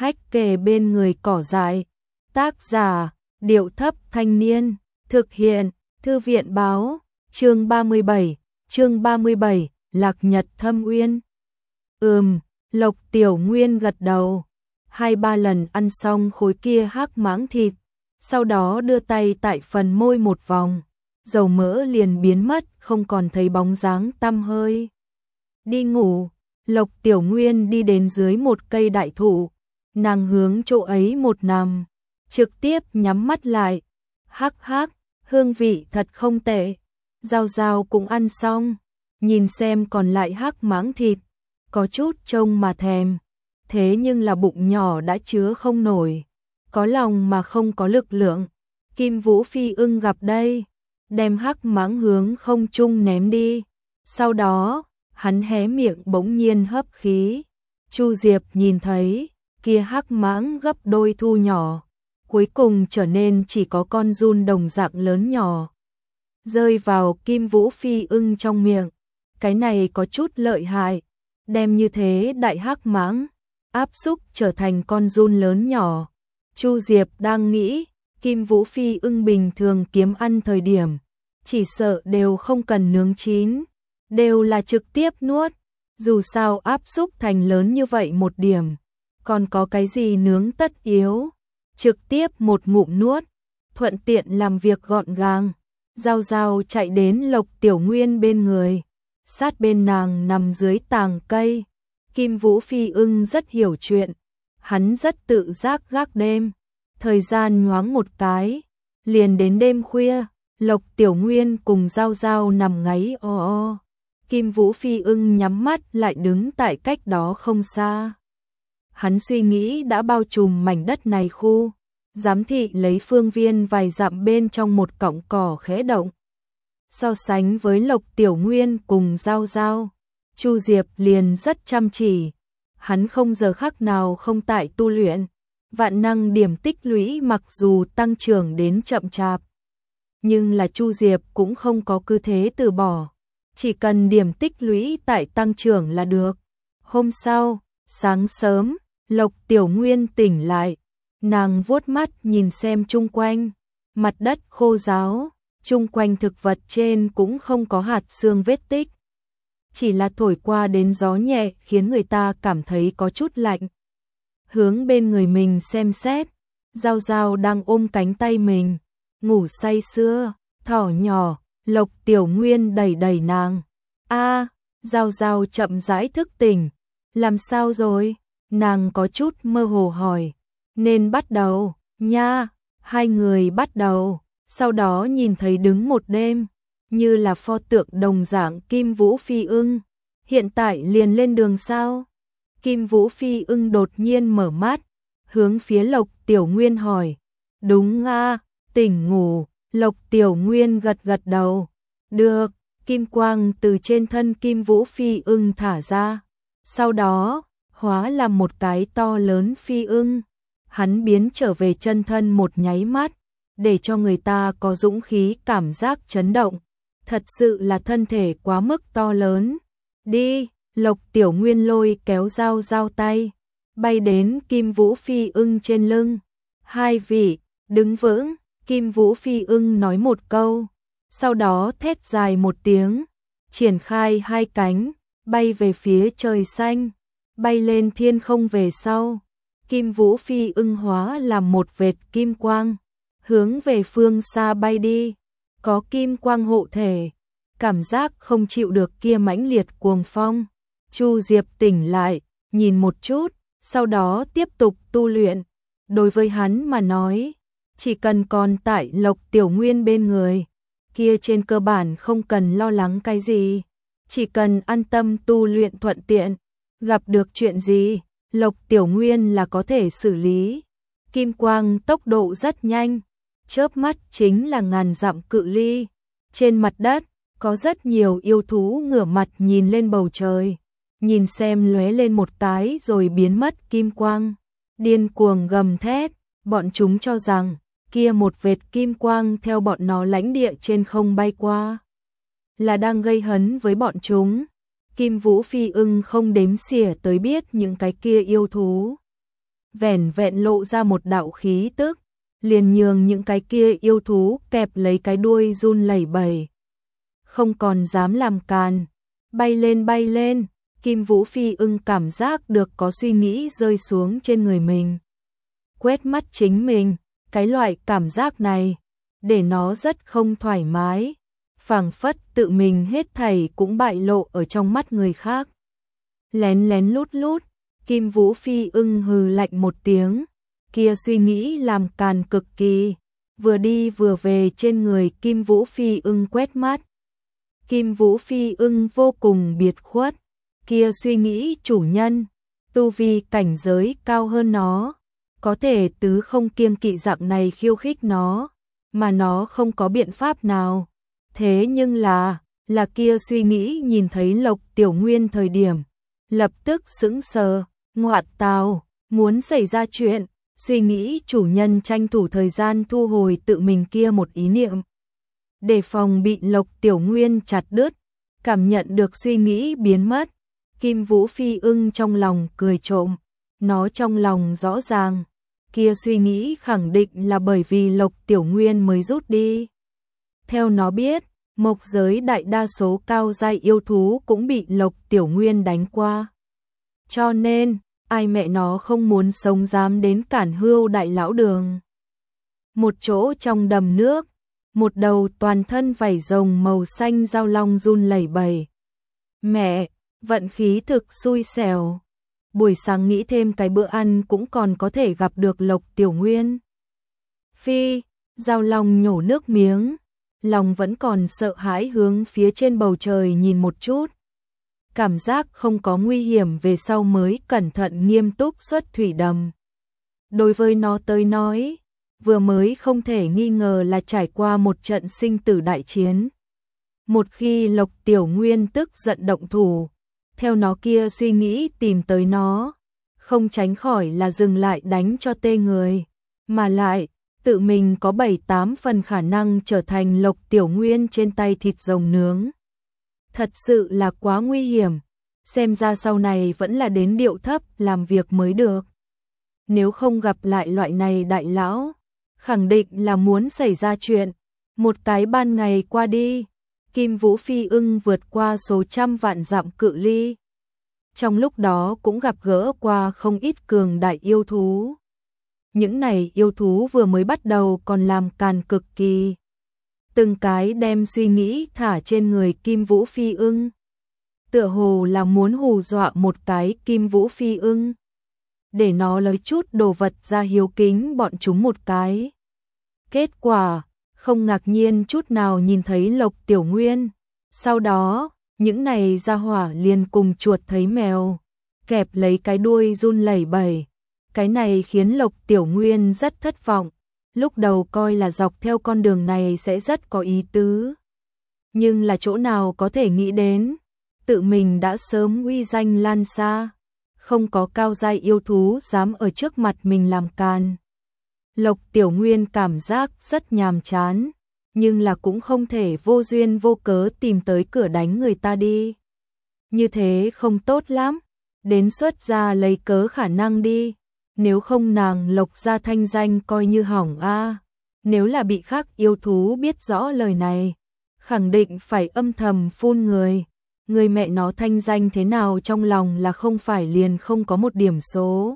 hách kề bên người cỏ dại. Tác giả, Điệu Thấp Thanh Niên, thực hiện, Thư viện Báo, chương 37, Lạc Nhật Thâm Uyên. Lộc Tiểu Nguyên gật đầu, 2-3 lần ăn xong khối kia hắc mãng thịt, sau đó đưa tay tại phần môi một vòng, dầu mỡ liền biến mất, không còn thấy bóng dáng tăm hơi. Đi ngủ, Lộc Tiểu Nguyên đi đến dưới một cây đại thụ, nàng hướng chỗ ấy một nằm, trực tiếp nhắm mắt lại. Hắc hắc, hương vị thật không tệ. Giao Giao cũng ăn xong, nhìn xem còn lại hắc mãng thịt, có chút trông mà thèm, thế nhưng là bụng nhỏ đã chứa không nổi, có lòng mà không có lực lượng. Kim Vũ Phi Ưng gặp đây, đem hắc mãng hướng không trung ném đi, sau đó hắn hé miệng bỗng nhiên hấp khí. Chu Diệp nhìn thấy, kia hắc mãng gấp đôi thu nhỏ, cuối cùng trở nên chỉ có con giun đồng dạng lớn nhỏ, rơi vào Kim Vũ Phi Ưng trong miệng. Cái này có chút lợi hại, đem như thế đại hắc mãng áp xúc trở thành con giun lớn nhỏ. Chu Diệp đang nghĩ, Kim Vũ Phi Ưng bình thường kiếm ăn thời điểm, chỉ sợ đều không cần nướng chín, đều là trực tiếp nuốt, dù sao áp xúc thành lớn như vậy một điểm, còn có cái gì nướng tất yếu, trực tiếp một ngụm nuốt, thuận tiện làm việc gọn gàng. Giao Giao chạy đến Lộc Tiểu Nguyên bên người, sát bên nàng nằm dưới tàng cây. Kim Vũ Phi Ưng rất hiểu chuyện, hắn rất tự giác gác đêm, thời gian nhoáng một cái, liền đến đêm khuya, Lộc Tiểu Nguyên cùng Giao Giao nằm ngáy o o. Kim Vũ Phi Ưng nhắm mắt lại đứng tại cách đó không xa. Hắn suy nghĩ đã bao trùm mảnh đất này khu, giám thị lấy phương viên vài dặm bên trong một cọng cỏ khẽ động. So sánh với Lộc Tiểu Nguyên cùng Giao Giao, Chu Diệp liền rất chăm chỉ, hắn không giờ khắc nào không tại tu luyện, vạn năng điểm tích lũy mặc dù tăng trưởng đến chậm chạp, nhưng là Chu Diệp cũng không có cứ thế từ bỏ, chỉ cần điểm tích lũy tại tăng trưởng là được. Hôm sau, sáng sớm, Lộc Tiểu Nguyên tỉnh lại, nàng vuốt mắt nhìn xem chung quanh, mặt đất khô ráo, chung quanh thực vật trên cũng không có hạt xương vết tích, chỉ là thổi qua đến gió nhẹ khiến người ta cảm thấy có chút lạnh. Hướng bên người mình xem xét, Giao Giao đang ôm cánh tay mình, ngủ say sưa, thỏ nhỏ. Lộc Tiểu Nguyên đẩy đẩy nàng. Giao Giao chậm rãi thức tỉnh. Làm sao rồi? Nàng có chút mơ hồ hỏi. Nên bắt đầu, nha. Hai người bắt đầu, sau đó nhìn thấy đứng một đêm, như là pho tượng đồng dạng Kim Vũ Phi Ưng. Hiện tại liền lên đường sao? Kim Vũ Phi Ưng đột nhiên mở mắt, hướng phía Lộc Tiểu Nguyên hỏi. Đúng tỉnh ngủ. Lộc Tiểu Nguyên gật gật đầu. Được, kim quang từ trên thân Kim Vũ Phi Ưng thả ra, sau đó hóa làm một cái to lớn phi ưng. Hắn biến trở về chân thân một nháy mắt, để cho người ta có dũng khí cảm giác chấn động. Thật sự là thân thể quá mức to lớn. Đi, Lộc Tiểu Nguyên lôi kéo Giao Giao tay, bay đến Kim Vũ Phi Ưng trên lưng. Hai vị, đứng vững. Kim Vũ Phi Ưng nói một câu, sau đó thét dài một tiếng, triển khai hai cánh, bay về phía trời xanh, bay lên thiên không về sau. Kim Vũ Phi Ưng hóa làm một vệt kim quang, hướng về phương xa bay đi, có kim quang hộ thể, cảm giác không chịu được kia mãnh liệt cuồng phong. Chu Diệp tỉnh lại, nhìn một chút, sau đó tiếp tục tu luyện. Đối với hắn mà nói, chỉ cần còn tại Lộc Tiểu Nguyên bên người, kia trên cơ bản không cần lo lắng cái gì, chỉ cần an tâm tu luyện thuận tiện, gặp được chuyện gì, Lộc Tiểu Nguyên là có thể xử lý. Kim quang tốc độ rất nhanh, chớp mắt chính là ngàn dặm cự ly. Trên mặt đất, có rất nhiều yêu thú ngửa mặt nhìn lên bầu trời, nhìn xem lóe lên một cái rồi biến mất kim quang, điên cuồng gầm thét, bọn chúng cho rằng kia một vệt kim quang theo bọn nó lãnh địa trên không bay qua, là đang gây hấn với bọn chúng. Kim Vũ Phi Ưng không đếm xỉa tới biết những cái kia yêu thú vẻn vẹn lộ ra một đạo khí tức, liền nhường những cái kia yêu thú kẹp lấy cái đuôi run lẩy bẩy. Không còn dám làm càn, bay lên, Kim Vũ Phi Ưng cảm giác được có suy nghĩ rơi xuống trên người mình. Quét mắt chính mình, cái loại cảm giác này, để nó rất không thoải mái, phảng phất tự mình hết thảy cũng bại lộ ở trong mắt người khác. Lén lén lút, Kim Vũ Phi Ưng hừ lạnh một tiếng, kia suy nghĩ làm càn cực kỳ, vừa đi vừa về trên người Kim Vũ Phi Ưng quét mắt. Kim Vũ Phi Ưng vô cùng biệt khuất, kia suy nghĩ chủ nhân, tu vi cảnh giới cao hơn nó, có thể tứ không kiêng kỵ dạng này khiêu khích nó, mà nó không có biện pháp nào. Thế nhưng là kia suy nghĩ nhìn thấy Lộc Tiểu Nguyên thời điểm, lập tức sững sờ, ngoại tào, muốn xảy ra chuyện, suy nghĩ chủ nhân tranh thủ thời gian thu hồi tự mình kia một ý niệm. Để phòng bị Lộc Tiểu Nguyên chặt đứt, cảm nhận được suy nghĩ biến mất, Kim Vũ Phi Ưng trong lòng cười trộm, nó trong lòng rõ ràng, kia suy nghĩ khẳng định là bởi vì Lộc Tiểu Nguyên mới rút đi. Theo nó biết, mộc giới đại đa số cao giai yêu thú cũng bị Lộc Tiểu Nguyên đánh qua. Cho nên, ai mẹ nó không muốn sống dám đến cản Hưu đại lão đường. Một chỗ trong đầm nước, một đầu toàn thân vảy rồng màu xanh giao long run lẩy bẩy. Mẹ, vận khí thực xui xẻo. Buổi sáng nghĩ thêm cái bữa ăn cũng còn có thể gặp được Lộc Tiểu Nguyên. Phi, giao long nhổ nước miếng, lòng vẫn còn sợ hãi hướng phía trên bầu trời nhìn một chút. Cảm giác không có nguy hiểm về sau mới cẩn thận nghiêm túc xuất thủy đầm. Đối với nó tới nói, vừa mới không thể nghi ngờ là trải qua một trận sinh tử đại chiến. Một khi Lộc Tiểu Nguyên tức giận động thủ, theo nó kia suy nghĩ tìm tới nó, không tránh khỏi là dừng lại đánh cho tê người, mà lại, tự mình có 7-8 phần khả năng trở thành Lộc Tiểu Nguyên trên tay thịt rồng nướng. Thật sự là quá nguy hiểm, xem ra sau này vẫn là đến điệu thấp làm việc mới được. Nếu không gặp lại loại này đại lão, khẳng định là muốn xảy ra chuyện. Một cái ban ngày qua đi, Kim Vũ Phi Ưng vượt qua số trăm vạn dặm cự ly. Trong lúc đó cũng gặp gỡ qua không ít cường đại yêu thú. Những này yêu thú vừa mới bắt đầu còn làm càn cực kỳ. Từng cái đem suy nghĩ thả trên người Kim Vũ Phi Ưng. Tựa hồ là muốn hù dọa một cái Kim Vũ Phi Ưng, để nó lấy chút đồ vật ra hiếu kính bọn chúng một cái. Kết quả, không ngạc nhiên chút nào nhìn thấy Lộc Tiểu Nguyên. Sau đó, những này ra hỏa liền cùng chuột thấy mèo, kẹp lấy cái đuôi run lẩy bẩy. Cái này khiến Lộc Tiểu Nguyên rất thất vọng. Lúc đầu coi là dọc theo con đường này sẽ rất có ý tứ. Nhưng là chỗ nào có thể nghĩ đến, tự mình đã sớm uy danh lan xa. Không có cao giai yêu thú dám ở trước mặt mình làm càn. Lộc Tiểu Nguyên cảm giác rất nhàm chán, nhưng là cũng không thể vô duyên vô cớ tìm tới cửa đánh người ta đi. Như thế không tốt lắm, đến xuất ra lấy cớ khả năng đi, nếu không nàng Lộc gia thanh danh coi như hỏng a. Nếu là bị khác yêu thú biết rõ lời này, khẳng định phải âm thầm phun người. Người mẹ nó thanh danh thế nào trong lòng là không phải liền không có một điểm số.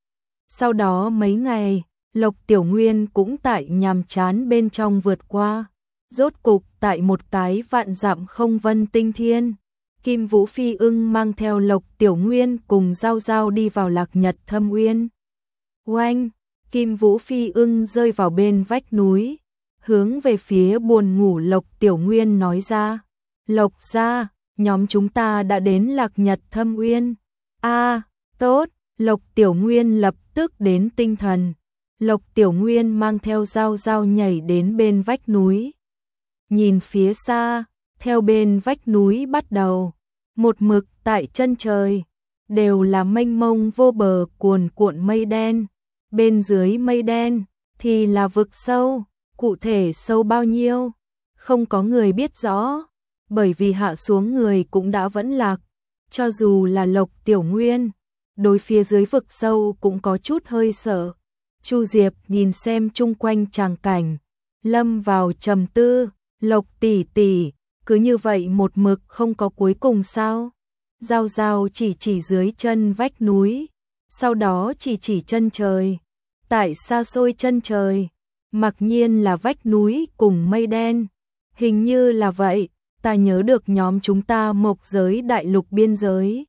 Sau đó mấy ngày, Lộc Tiểu Nguyên cũng tại nhàm chán bên trong vượt qua. Rốt cục tại một cái vạn dặm không vân tinh thiên, Kim Vũ Phi Ưng mang theo Lộc Tiểu Nguyên cùng Giao Giao đi vào Lạc Nhật Thâm Uyên. Oanh, Kim Vũ Phi Ưng rơi vào bên vách núi, hướng về phía buồn ngủ Lộc Tiểu Nguyên nói ra. Lộc gia, nhóm chúng ta đã đến Lạc Nhật Thâm Uyên. Tốt, Lộc Tiểu Nguyên lập tức đến tinh thần. Lộc Tiểu Nguyên mang theo Giao Giao nhảy đến bên vách núi. Nhìn phía xa, theo bên vách núi bắt đầu, một mực tại chân trời, đều là mênh mông vô bờ cuồn cuộn mây đen. Bên dưới mây đen thì là vực sâu, cụ thể sâu bao nhiêu, không có người biết rõ, bởi vì hạ xuống người cũng đã vẫn lạc. Cho dù là Lộc Tiểu Nguyên, đối phía dưới vực sâu cũng có chút hơi sợ. Chu Diệp nhìn xem chung quanh tràng cảnh, lâm vào trầm tư, Lộc tỷ tỷ, cứ như vậy một mực không có cuối cùng sao? Giao Giao chỉ dưới chân vách núi, sau đó chỉ chân trời. Tại xa xôi chân trời, mặc nhiên là vách núi cùng mây đen. Hình như là vậy, ta nhớ được nhóm chúng ta Mộc giới đại lục biên giới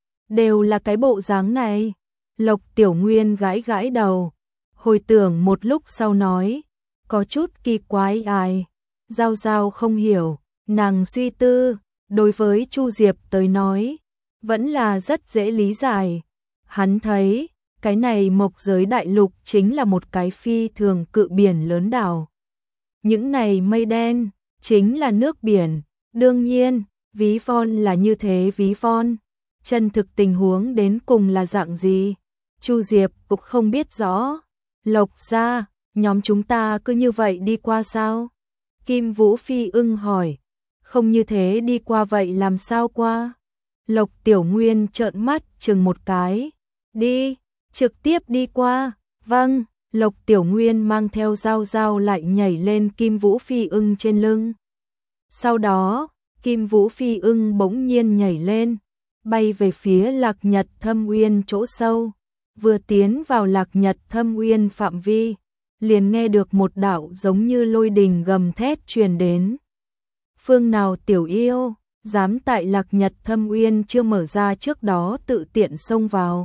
đều là cái bộ dáng này. Lộc Tiểu Nguyên gãi đầu, hồi tưởng một lúc sau nói, có chút kỳ quái ai. Giao Giao không hiểu, nàng suy tư, đối với Chu Diệp tới nói, vẫn là rất dễ lý giải. Hắn thấy, cái này Mộc giới đại lục chính là một cái phi thường cự biển lớn đảo. Những này mây đen, chính là nước biển. Đương nhiên, ví von là như thế ví von. Chân thực tình huống đến cùng là dạng gì? Chu Diệp cũng không biết rõ. Lộc gia, nhóm chúng ta cứ như vậy đi qua sao? Kim Vũ Phi ưng hỏi. Không như thế đi qua vậy làm sao qua? Lộc Tiểu Nguyên trợn mắt chừng một cái. Đi, trực tiếp đi qua. Vâng, Lộc Tiểu Nguyên mang theo Giao Giao lại nhảy lên Kim Vũ Phi ưng trên lưng. Sau đó, Kim Vũ Phi ưng bỗng nhiên nhảy lên, bay về phía Lạc Nhật Thâm Uyên chỗ sâu. Vừa tiến vào Lạc Nhật Thâm Uyên phạm vi, liền nghe được một đạo giống như lôi đình gầm thét truyền đến. Phương nào tiểu yêu, dám tại Lạc Nhật Thâm Uyên chưa mở ra trước đó tự tiện xông vào.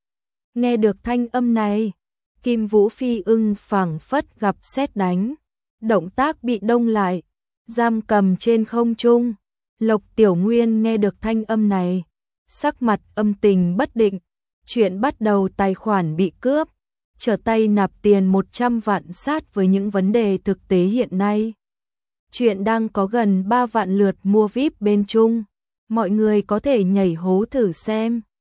Nghe được thanh âm này, Kim Vũ Phi ưng phảng phất gặp sét đánh, động tác bị đông lại, giam cầm trên không trung. Lộc Tiểu Nguyên nghe được thanh âm này, sắc mặt âm tình bất định, chuyện bắt đầu tài khoản bị cướp, trở tay nạp tiền 100 vạn sát với những vấn đề thực tế hiện nay. Chuyện đang có gần 3 vạn lượt mua VIP bên Trung, mọi người có thể nhảy hố thử xem.